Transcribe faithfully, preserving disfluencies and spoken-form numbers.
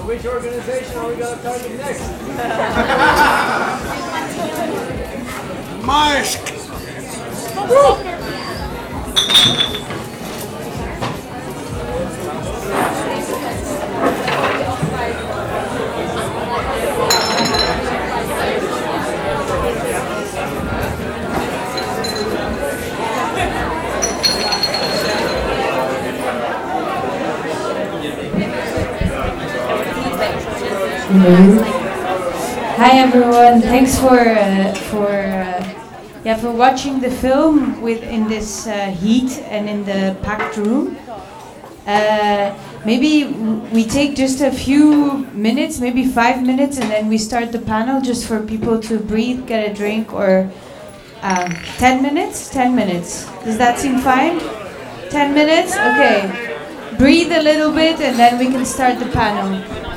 which organization are we going to target next? Maersk. Hello. Hi everyone. Thanks for uh, for uh, yeah for watching the film with in this uh, heat and in the packed room. Uh, maybe w- we take just a few minutes, maybe five minutes, and then we start the panel just for people to breathe, get a drink, or um, ten minutes. Ten minutes. Does that seem fine? Ten minutes. Okay. Breathe a little bit, and then we can start the panel.